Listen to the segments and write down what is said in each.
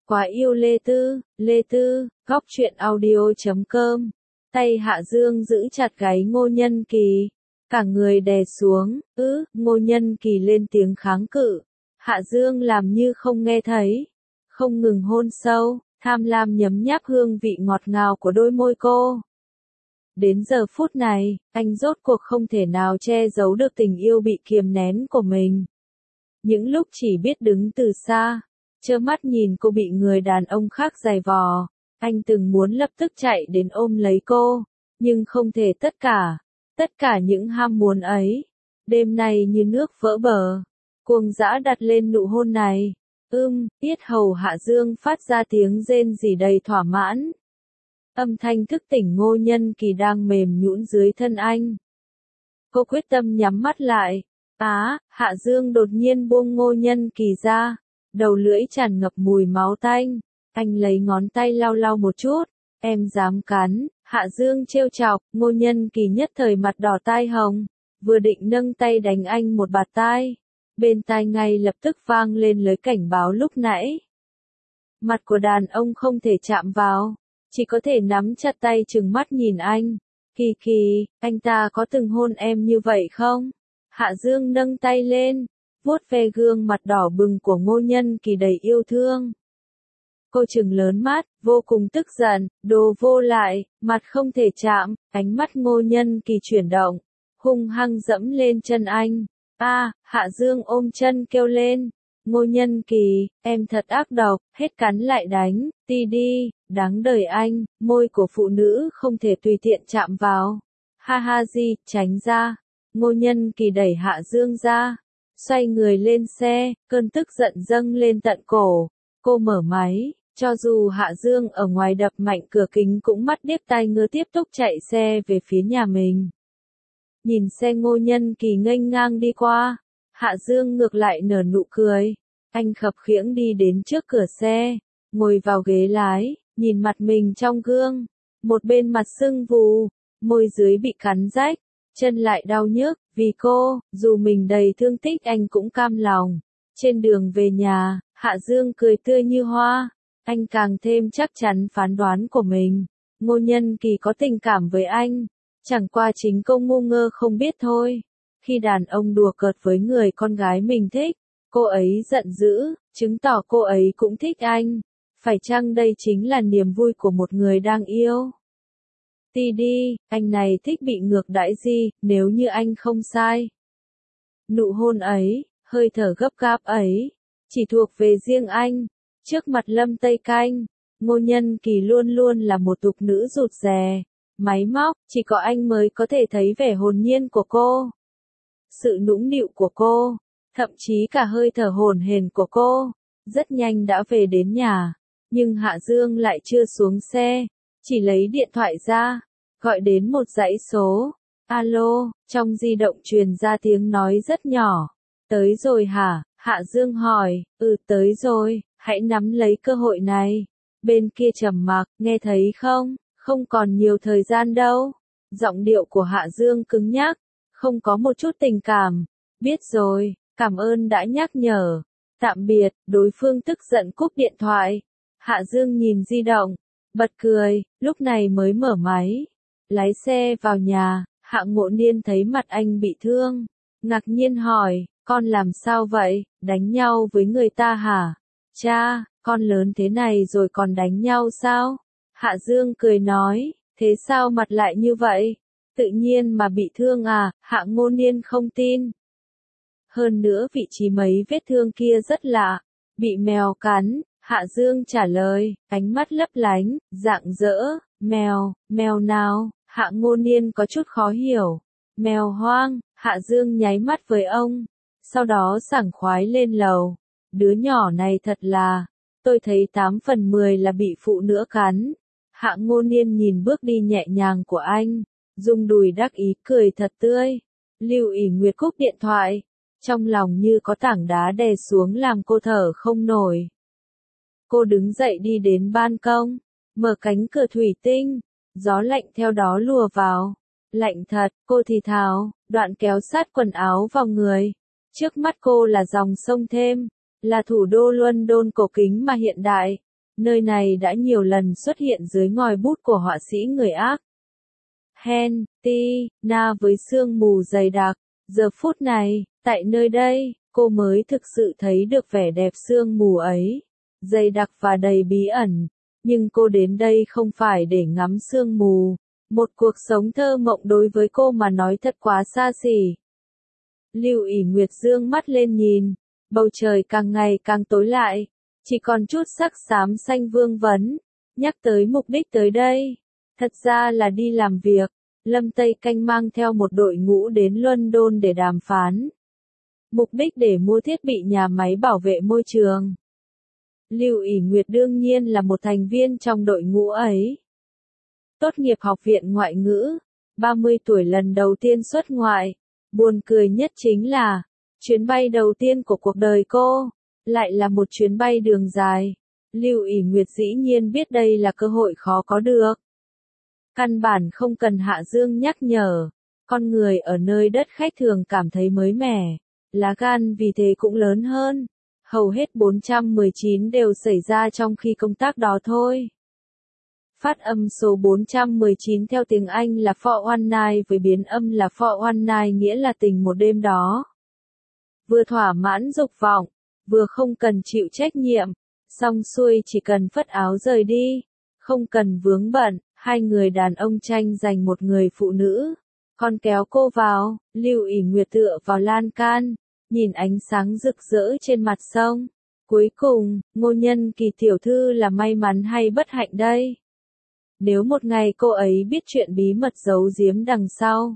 Quá yêu Lê Tư, góc truyện audio.com. Tay Hạ Dương giữ chặt gáy Ngô Nhân Kỳ, cả người đè xuống, Ngô Nhân Kỳ lên tiếng kháng cự. Hạ Dương làm như không nghe thấy, không ngừng hôn sâu, tham lam nhấm nháp hương vị ngọt ngào của đôi môi cô. Đến giờ phút này, anh rốt cuộc không thể nào che giấu được tình yêu bị kiềm nén của mình. Những lúc chỉ biết đứng từ xa, trơ mắt nhìn cô bị người đàn ông khác giày vò, anh từng muốn lập tức chạy đến ôm lấy cô, nhưng không thể tất cả những ham muốn ấy, đêm nay như nước vỡ bờ, cuồng dã đặt lên nụ hôn này. Yết hầu Hạ Dương phát ra tiếng rên rỉ đầy thỏa mãn. Âm thanh thức tỉnh Ngô Nhân Kỳ đang mềm nhũn dưới thân anh. Cô quyết tâm nhắm mắt lại. Hạ Dương đột nhiên buông Ngô Nhân Kỳ ra, đầu lưỡi tràn ngập mùi máu tanh. Anh lấy ngón tay lau lau một chút. Em dám cắn, Hạ Dương trêu chọc. Ngô Nhân Kỳ nhất thời mặt đỏ tai hồng, vừa định nâng tay đánh anh một bạt tai, bên tai ngay lập tức vang lên lời cảnh báo lúc nãy. Mặt của đàn ông không thể chạm vào, chỉ có thể nắm chặt tay trừng mắt nhìn anh. Kỳ, anh ta có từng hôn em như vậy không? Hạ Dương nâng tay lên, vuốt ve gương mặt đỏ bừng của Ngô Nhân Kỳ đầy yêu thương. Cô trừng lớn mắt, vô cùng tức giận, đồ vô lại, mặt không thể chạm. Ánh mắt Ngô Nhân Kỳ chuyển động, hung hăng dẫm lên chân anh. Hạ Dương ôm chân kêu lên. Ngô Nhân Kỳ, em thật ác độc, hết cắn lại đánh, đi, đáng đời anh, môi của phụ nữ không thể tùy tiện chạm vào. Tránh ra. Ngô Nhân Kỳ đẩy Hạ Dương ra, xoay người lên xe, cơn tức giận dâng lên tận cổ. Cô mở máy, cho dù Hạ Dương ở ngoài đập mạnh cửa kính cũng mắt điếc tai ngơ tiếp tục chạy xe về phía nhà mình. Nhìn xe Ngô Nhân Kỳ nghênh ngang đi qua, Hạ Dương ngược lại nở nụ cười. Anh khập khiễng đi đến trước cửa xe, ngồi vào ghế lái, nhìn mặt mình trong gương. Một bên mặt sưng vù, môi dưới bị cắn rách, chân lại đau nhức, vì cô, dù mình đầy thương tích anh cũng cam lòng. Trên đường về nhà, Hạ Dương cười tươi như hoa, anh càng thêm chắc chắn phán đoán của mình. Ngô Nhân Kỳ có tình cảm với anh, chẳng qua chính cô ngu ngơ không biết thôi. Khi đàn ông đùa cợt với người con gái mình thích, cô ấy giận dữ, chứng tỏ cô ấy cũng thích anh. Phải chăng đây chính là niềm vui của một người đang yêu? Đi, anh này thích bị ngược đãi gì, nếu như anh không sai. Nụ hôn ấy, hơi thở gấp gáp ấy, chỉ thuộc về riêng anh. Trước mặt Lâm Tây Canh, Ngô Nhân Kỳ luôn luôn là một tục nữ rụt rè, máy móc, chỉ có anh mới có thể thấy vẻ hồn nhiên của cô, sự nũng nịu của cô, thậm chí cả hơi thở hổn hển của cô. Rất nhanh đã về đến nhà, nhưng Hạ Dương lại chưa xuống xe, chỉ lấy điện thoại ra, gọi đến một dãy số. Alo, trong di động truyền ra tiếng nói rất nhỏ. Tới rồi hả? Hạ Dương hỏi. Tới rồi, hãy nắm lấy cơ hội này. Bên kia trầm mặc, nghe thấy không? Không còn nhiều thời gian đâu. Giọng điệu của Hạ Dương cứng nhắc, không có một chút tình cảm. Biết rồi, cảm ơn đã nhắc nhở. Tạm biệt. Đối phương tức giận cúp điện thoại. Hạ Dương nhìn di động, bật cười, lúc này mới mở máy. Lái xe vào nhà, Hạ Ngộ Niên thấy mặt anh bị thương, ngạc nhiên hỏi, con làm sao vậy, đánh nhau với người ta hả? Cha, con lớn thế này rồi còn đánh nhau sao? Hạ Dương cười nói, thế sao mặt lại như vậy? Tự nhiên mà bị thương à? Hạ Ngô Niên không tin. Hơn nữa vị trí mấy vết thương kia rất lạ, bị mèo cắn. Hạ Dương trả lời, ánh mắt lấp lánh, rạng rỡ. Mèo nào? Hạ Ngô Niên có chút khó hiểu. Mèo hoang. Hạ Dương nháy mắt với ông, sau đó sảng khoái lên lầu. Đứa nhỏ này thật là, tôi thấy 8 phần 10 là bị phụ nữ cắn. Hạ Ngô Niên nhìn bước đi nhẹ nhàng của anh, rung đùi đắc ý cười thật tươi. Lưu ỷ Nguyệt cúp điện thoại, trong lòng như có tảng đá đè xuống làm cô thở không nổi. Cô đứng dậy đi đến ban công, mở cánh cửa thủy tinh, gió lạnh theo đó lùa vào. Lạnh thật, cô thì thào, đoạn kéo sát quần áo vào người. Trước mắt cô là dòng sông Thêm, là thủ đô London cổ kính mà hiện đại. Nơi này đã nhiều lần xuất hiện dưới ngòi bút của họa sĩ người ác. Na với sương mù dày đặc. Giờ phút này, tại nơi đây, cô mới thực sự thấy được vẻ đẹp sương mù ấy. Dày đặc và đầy bí ẩn. Nhưng cô đến đây không phải để ngắm sương mù. Một cuộc sống thơ mộng đối với cô mà nói thật quá xa xỉ. Lưu ỷ Nguyệt dương mắt lên nhìn. Bầu trời càng ngày càng tối lại. Chỉ còn chút sắc xám xanh vương vấn. Nhắc tới mục đích tới đây. Thật ra là đi làm việc. Lâm Tây Canh mang theo một đội ngũ đến London để đàm phán. Mục đích để mua thiết bị nhà máy bảo vệ môi trường. Lưu ỷ Nguyệt đương nhiên là một thành viên trong đội ngũ ấy. Tốt nghiệp học viện ngoại ngữ, 30 tuổi lần đầu tiên xuất ngoại. Buồn cười nhất chính là, chuyến bay đầu tiên của cuộc đời cô, lại là một chuyến bay đường dài. Lưu ỷ Nguyệt dĩ nhiên biết đây là cơ hội khó có được. Căn bản không cần Hạ Dương nhắc nhở, con người ở nơi đất khách thường cảm thấy mới mẻ, lá gan vì thế cũng lớn hơn. Hầu hết 419 đều xảy ra trong khi công tác đó thôi. Phát âm số 419 theo tiếng Anh là For One Night với biến âm là For One Night nghĩa là tình một đêm đó. Vừa thỏa mãn dục vọng, vừa không cần chịu trách nhiệm, xong xuôi chỉ cần phất áo rời đi, không cần vướng bận, hai người đàn ông tranh giành một người phụ nữ. Con kéo cô vào, Lưu ỷ Nguyệt tựa vào lan can, nhìn ánh sáng rực rỡ trên mặt sông. Cuối cùng, Ngô Nhân Kỳ tiểu thư là may mắn hay bất hạnh đây? Nếu một ngày cô ấy biết chuyện bí mật giấu giếm đằng sau,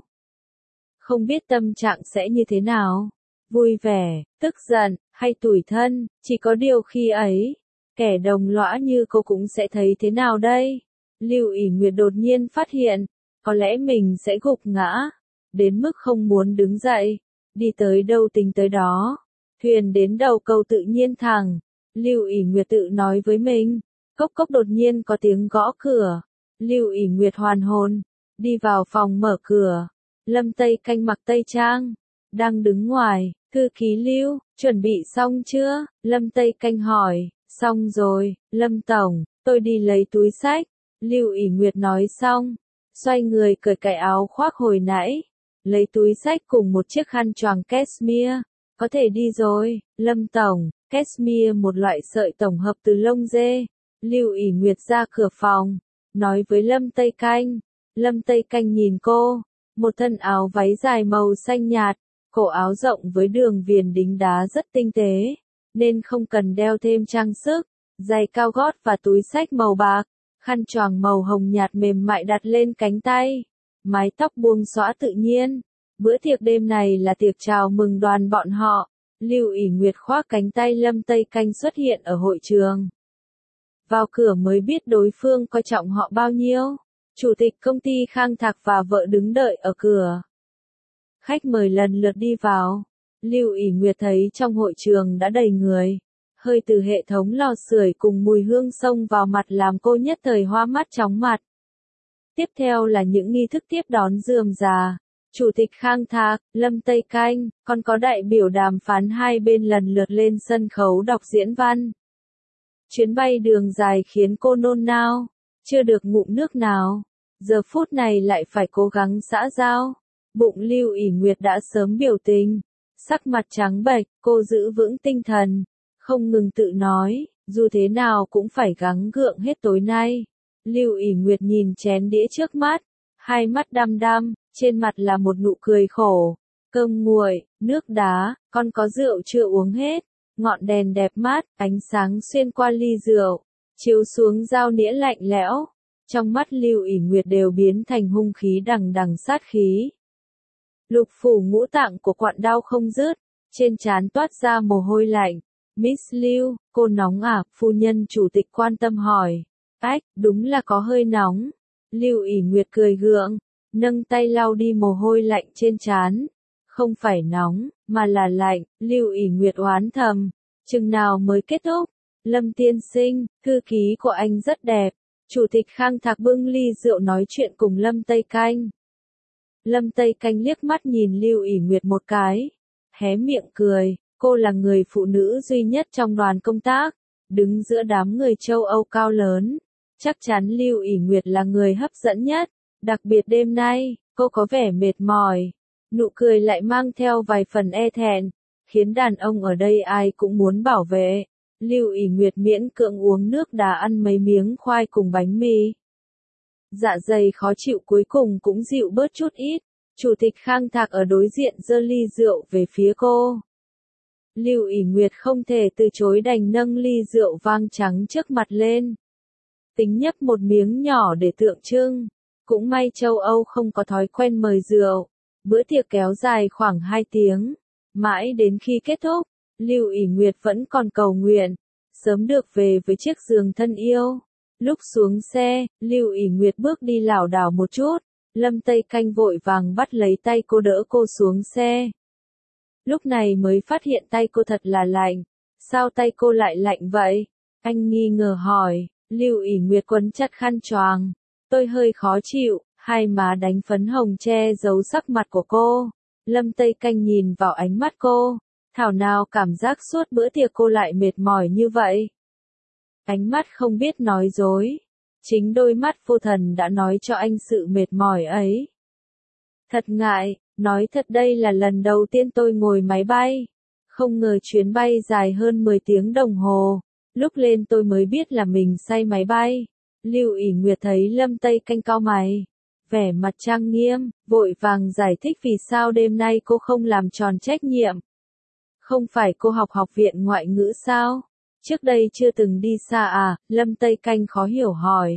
không biết tâm trạng sẽ như thế nào? Vui vẻ, tức giận, hay tủi thân, chỉ có điều khi ấy, kẻ đồng lõa như cô cũng sẽ thấy thế nào đây? Lưu ỷ Nguyệt đột nhiên phát hiện, có lẽ mình sẽ gục ngã, đến mức không muốn đứng dậy, đi tới đâu tính tới đó. Thuyền đến đầu cầu tự nhiên thẳng, Lưu ỷ Nguyệt tự nói với mình. Cốc cốc đột nhiên có tiếng gõ cửa. Lưu ỷ Nguyệt hoàn hồn, đi vào phòng mở cửa. Lâm Tây Canh mặc tây trang, đang đứng ngoài. Thư ký Lưu, chuẩn bị xong chưa? Lâm Tây Canh hỏi. Xong rồi, Lâm Tổng, tôi đi lấy túi xách. Lưu ỷ Nguyệt nói xong, xoay người cởi cái áo khoác hồi nãy, lấy túi xách cùng một chiếc khăn choàng cashmere. Có thể đi rồi, Lâm Tổng. Cashmere một loại sợi tổng hợp từ lông dê. Lưu ỷ Nguyệt ra cửa phòng, nói với Lâm Tây Canh. Lâm Tây Canh nhìn cô, một thân áo váy dài màu xanh nhạt, cổ áo rộng với đường viền đính đá rất tinh tế, nên không cần đeo thêm trang sức, giày cao gót và túi xách màu bạc, khăn choàng màu hồng nhạt mềm mại đặt lên cánh tay, mái tóc buông xõa tự nhiên. Bữa tiệc đêm này là tiệc chào mừng đoàn bọn họ. Lưu ỷ Nguyệt khoác cánh tay Lâm Tây Canh xuất hiện ở hội trường. Vào cửa mới biết đối phương coi trọng họ bao nhiêu. Chủ tịch công ty Khang Thạc và vợ đứng đợi ở cửa. Khách mời lần lượt đi vào. Lưu ỷ Nguyệt thấy trong hội trường đã đầy người. Hơi từ hệ thống lò sưởi cùng mùi hương xông vào mặt làm cô nhất thời hoa mắt chóng mặt. Tiếp theo là những nghi thức tiếp đón rườm rà. Chủ tịch Khang Thạc, Lâm Tây Canh, còn có đại biểu đàm phán hai bên lần lượt lên sân khấu đọc diễn văn. Chuyến bay đường dài khiến cô nôn nao, chưa được ngụm nước nào. Giờ phút này lại phải cố gắng xã giao. Bụng Lưu ỷ Nguyệt đã sớm biểu tình. Sắc mặt trắng bệch, cô giữ vững tinh thần. Không ngừng tự nói, dù thế nào cũng phải gắng gượng hết tối nay. Lưu ỷ Nguyệt nhìn chén đĩa trước mắt, hai mắt đăm đăm, trên mặt là một nụ cười khổ. Cơm nguội, nước đá, con có rượu chưa uống hết. Ngọn đèn đẹp mát, ánh sáng xuyên qua ly rượu, chiếu xuống dao nĩa lạnh lẽo. Trong mắt Lưu ỷ Nguyệt đều biến thành hung khí đằng đằng sát khí. Lục phủ ngũ tạng của quặn đau không dứt, trên trán toát ra mồ hôi lạnh. Miss Lưu, cô nóng à? Phu nhân chủ tịch quan tâm hỏi. Ách, đúng là có hơi nóng. Lưu ỷ Nguyệt cười gượng, nâng tay lau đi mồ hôi lạnh trên trán. Không phải nóng, mà là lạnh. Lưu ỷ Nguyệt oán thầm. Chừng nào mới kết thúc? Lâm tiên sinh, thư ký của anh rất đẹp. Chủ tịch Khang Thạc bưng ly rượu nói chuyện cùng Lâm Tây Canh. Lâm Tây Canh liếc mắt nhìn Lưu ỷ Nguyệt một cái, hé miệng cười. Cô là người phụ nữ duy nhất trong đoàn công tác, đứng giữa đám người châu Âu cao lớn. Chắc chắn Lưu ỷ Nguyệt là người hấp dẫn nhất, đặc biệt đêm nay, cô có vẻ mệt mỏi. Nụ cười lại mang theo vài phần e thẹn, khiến đàn ông ở đây ai cũng muốn bảo vệ. Lưu ỷ Nguyệt miễn cưỡng uống nước đá ăn mấy miếng khoai cùng bánh mì. Dạ dày khó chịu cuối cùng cũng dịu bớt chút ít. Chủ tịch Khang Thạc ở đối diện giơ ly rượu về phía cô. Lưu ỷ Nguyệt không thể từ chối đành nâng ly rượu vang trắng trước mặt lên. Tính nhấp một miếng nhỏ để tượng trưng. Cũng may châu Âu không có thói quen mời rượu. Bữa tiệc kéo dài khoảng 2 tiếng. Mãi đến khi kết thúc, Lưu ỷ Nguyệt vẫn còn cầu nguyện, sớm được về với chiếc giường thân yêu. Lúc xuống xe, Lưu ỷ Nguyệt bước đi lảo đảo một chút, Lâm Tây Canh vội vàng bắt lấy tay cô đỡ cô xuống xe. Lúc này mới phát hiện tay cô thật là lạnh. Sao tay cô lại lạnh vậy? Anh nghi ngờ hỏi. Lưu ỷ Nguyệt quấn chặt khăn choàng. Tôi hơi khó chịu, hai má đánh phấn hồng che giấu sắc mặt của cô. Lâm Tây Canh nhìn vào ánh mắt cô. Thảo nào cảm giác suốt bữa tiệc cô lại mệt mỏi như vậy. Ánh mắt không biết nói dối. Chính đôi mắt vô thần đã nói cho anh sự mệt mỏi ấy. Thật ngại, nói thật đây là lần đầu tiên tôi ngồi máy bay. Không ngờ chuyến bay dài hơn 10 tiếng đồng hồ. Lúc lên tôi mới biết là mình say máy bay. Lưu ỷ Nguyệt thấy Lâm Tây Canh cau mày. Vẻ mặt trang nghiêm, vội vàng giải thích vì sao đêm nay cô không làm tròn trách nhiệm. Không phải cô học học viện ngoại ngữ sao? Trước đây chưa từng đi xa à? Lâm Tây Canh khó hiểu hỏi.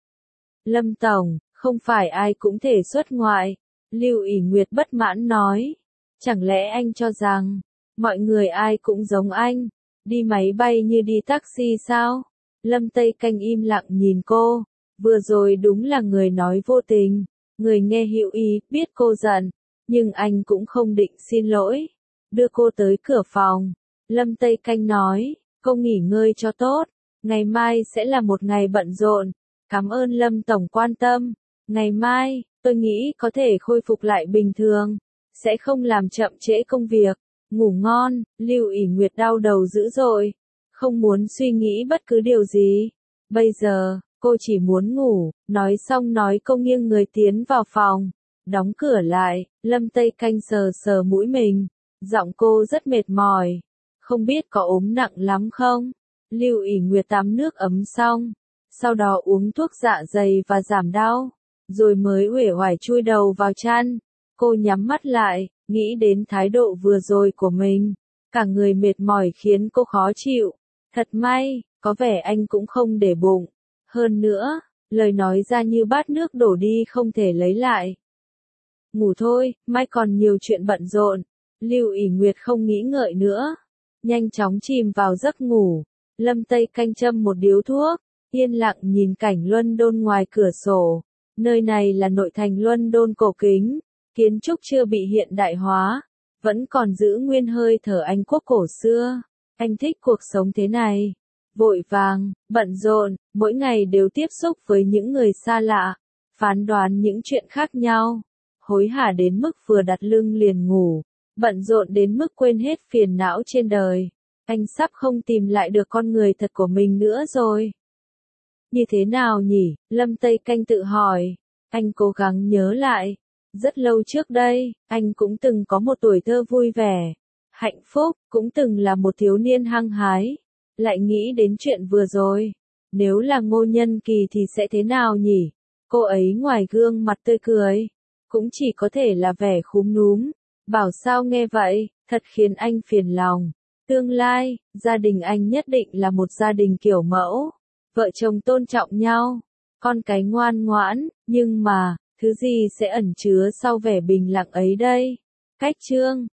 Lâm Tổng, không phải ai cũng thể xuất ngoại. Lưu ỷ Nguyệt bất mãn nói. Chẳng lẽ anh cho rằng, mọi người ai cũng giống anh, đi máy bay như đi taxi sao? Lâm Tây Canh im lặng nhìn cô. Vừa rồi đúng là người nói vô tình, người nghe hữu ý, biết cô giận, nhưng anh cũng không định xin lỗi. Đưa cô tới cửa phòng. Lâm Tây Canh nói, cô nghỉ ngơi cho tốt, ngày mai sẽ là một ngày bận rộn. Cảm ơn Lâm Tổng quan tâm. Ngày mai, tôi nghĩ có thể khôi phục lại bình thường, sẽ không làm chậm trễ công việc. Ngủ ngon. Lưu ỷ Nguyệt đau đầu dữ dội, không muốn suy nghĩ bất cứ điều gì. Bây giờ, cô chỉ muốn ngủ. Nói xong nói cô nghiêng người tiến vào phòng, đóng cửa lại. Lâm Tây Canh sờ sờ mũi mình, giọng cô rất mệt mỏi. Không biết có ốm nặng lắm không? Lưu ỷ Nguyệt tắm nước ấm xong, sau đó uống thuốc dạ dày và giảm đau, rồi mới uể oải chui đầu vào chăn. Cô nhắm mắt lại, nghĩ đến thái độ vừa rồi của mình. Cả người mệt mỏi khiến cô khó chịu. Thật may, có vẻ anh cũng không để bụng. Hơn nữa, lời nói ra như bát nước đổ đi không thể lấy lại. Ngủ thôi, mai còn nhiều chuyện bận rộn. Lưu ỷ Nguyệt không nghĩ ngợi nữa, nhanh chóng chìm vào giấc ngủ. Lâm Tây Canh châm một điếu thuốc, yên lặng nhìn cảnh London ngoài cửa sổ. Nơi này là nội thành London cổ kính, kiến trúc chưa bị hiện đại hóa, vẫn còn giữ nguyên hơi thở Anh quốc cổ xưa. Anh thích cuộc sống thế này, vội vàng, bận rộn, mỗi ngày đều tiếp xúc với những người xa lạ, phán đoán những chuyện khác nhau, hối hả đến mức vừa đặt lưng liền ngủ, bận rộn đến mức quên hết phiền não trên đời. Anh sắp không tìm lại được con người thật của mình nữa rồi. Như thế nào nhỉ? Lâm Tây Canh tự hỏi. Anh cố gắng nhớ lại. Rất lâu trước đây, anh cũng từng có một tuổi thơ vui vẻ, hạnh phúc, cũng từng là một thiếu niên hăng hái. Lại nghĩ đến chuyện vừa rồi. Nếu là Ngô Nhân Kỳ thì sẽ thế nào nhỉ? Cô ấy ngoài gương mặt tươi cười, cũng chỉ có thể là vẻ khúm núm. Bảo sao nghe vậy, thật khiến anh phiền lòng. Tương lai, gia đình anh nhất định là một gia đình kiểu mẫu. Vợ chồng tôn trọng nhau, con cái ngoan ngoãn, nhưng mà, thứ gì sẽ ẩn chứa sau vẻ bình lặng ấy đây? Cách chương